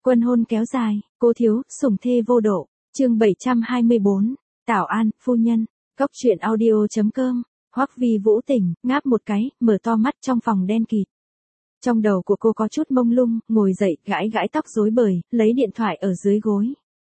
Quân hôn kéo dài, cố thiếu, sủng thê vô độ. Chương 724, Tảo An, phu nhân. Góc truyện audio.com. Hoắc Vi Vũ tỉnh, ngáp một cái, mở to mắt trong phòng đen kịt. Trong đầu của cô có chút mông lung, ngồi dậy, gãi gãi tóc rối bời, lấy điện thoại ở dưới gối.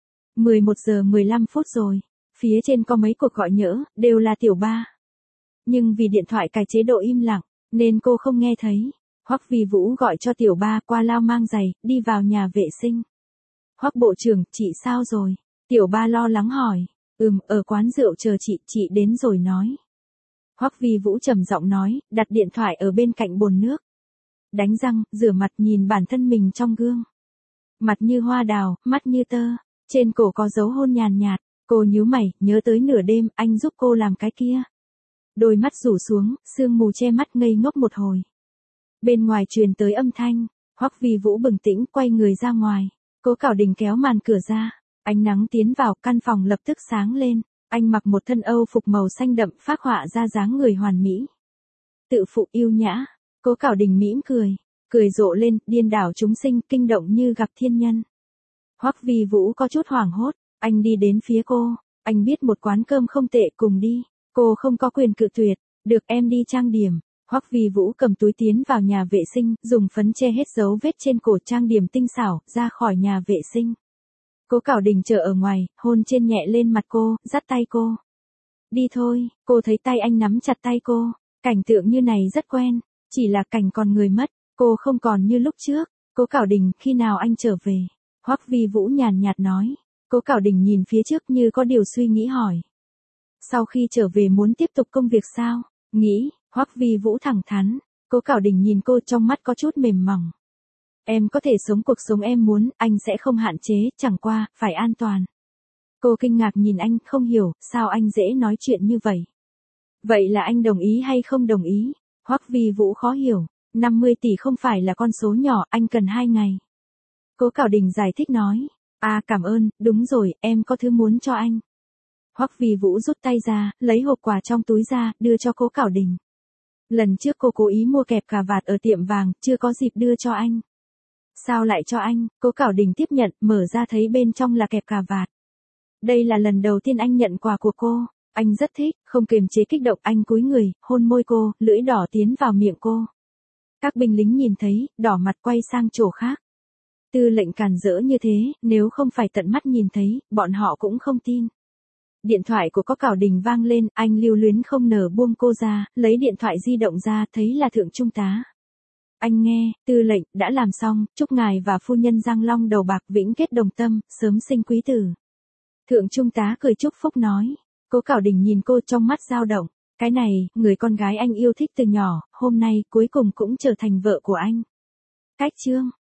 11 giờ 15 phút rồi, phía trên có mấy cuộc gọi nhỡ, đều là Tiểu Ba. Nhưng vì điện thoại cài chế độ im lặng, nên cô không nghe thấy. Hoắc Vi Vũ gọi cho Tiểu Ba qua lao mang giày, đi vào nhà vệ sinh. Hoắc bộ trưởng, chị sao rồi? Tiểu Ba lo lắng hỏi. Ở quán rượu chờ chị đến rồi nói. Hoắc Vi Vũ trầm giọng nói, đặt điện thoại ở bên cạnh bồn nước. Đánh răng, rửa mặt nhìn bản thân mình trong gương. Mặt như hoa đào, mắt như tơ, trên cổ có dấu hôn nhàn nhạt. Cô nhíu mày, nhớ tới nửa đêm, anh giúp cô làm cái kia. Đôi mắt rủ xuống, sương mù che mắt ngây ngốc một hồi. Bên ngoài truyền tới âm thanh, Hoắc Vi Vũ bừng tỉnh quay người ra ngoài. Cố Cảo Đình kéo màn cửa ra, ánh nắng tiến vào, căn phòng lập tức sáng lên. Anh mặc một thân Âu phục màu xanh đậm phác họa ra dáng người hoàn mỹ. Tự phụ yêu nhã, Cố Cảo Đình mỉm cười rộ lên, điên đảo chúng sinh, kinh động như gặp thiên nhân. Hoắc Vi Vũ có chút hoảng hốt, anh đi đến phía cô, anh biết một quán cơm không tệ, cùng đi. Cô không có quyền cự tuyệt, được em đi trang điểm. Hoắc Vi Vũ cầm túi tiến vào nhà vệ sinh, dùng phấn che hết dấu vết trên cổ, trang điểm tinh xảo, ra khỏi nhà vệ sinh. Cố Cảo Đình chờ ở ngoài, hôn trên nhẹ lên mặt cô, dắt tay cô. Đi thôi, cô thấy tay anh nắm chặt tay cô, cảnh tượng như này rất quen, chỉ là cảnh còn người mất, cô không còn như lúc trước. Cố Cảo Đình, khi nào anh trở về? Hoắc Vi Vũ nhàn nhạt nói. Cố Cảo Đình nhìn phía trước như có điều suy nghĩ hỏi. Sau khi trở về muốn tiếp tục công việc sao? Nghĩ. Hoắc Vi Vũ thẳng thắn. Cố Cảo Đình nhìn cô, trong mắt có chút mềm mỏng. Em có thể sống cuộc sống em muốn, anh sẽ không hạn chế, chẳng qua, phải an toàn. Cô kinh ngạc nhìn anh, không hiểu, sao anh dễ nói chuyện như vậy? Vậy là anh đồng ý hay không đồng ý? Hoắc Vi Vũ khó hiểu, 50 tỷ không phải là con số nhỏ, anh cần 2 ngày. Cố Cảo Đình giải thích nói. Cảm ơn, đúng rồi, em có thứ muốn cho anh. Hoắc Vi Vũ rút tay ra, lấy hộp quà trong túi ra, đưa cho Cố Cảo Đình. Lần trước cô cố ý mua kẹp cà vạt ở tiệm vàng, chưa có dịp đưa cho anh. Sao lại cho anh? Cố Cảo Đình tiếp nhận, mở ra thấy bên trong là kẹp cà vạt. Đây là lần đầu tiên anh nhận quà của cô. Anh rất thích, không kiềm chế kích động, anh cúi người, hôn môi cô, lưỡi đỏ tiến vào miệng cô. Các binh lính nhìn thấy, đỏ mặt quay sang chỗ khác. Tư lệnh càn rỡ như thế, nếu không phải tận mắt nhìn thấy, bọn họ cũng không tin. Điện thoại của Cố Cảo Đình vang lên, anh lưu luyến không nở buông cô ra, lấy điện thoại di động ra, thấy là thượng trung tá. Anh nghe, tư lệnh, đã làm xong, chúc ngài và phu nhân Giang Long đầu bạc vĩnh kết đồng tâm, sớm sinh quý tử. Thượng trung tá cười chúc phúc nói. Cố Cảo Đình nhìn cô, trong mắt dao động. Cái này, người con gái anh yêu thích từ nhỏ, hôm nay cuối cùng cũng trở thành vợ của anh. Cách chương.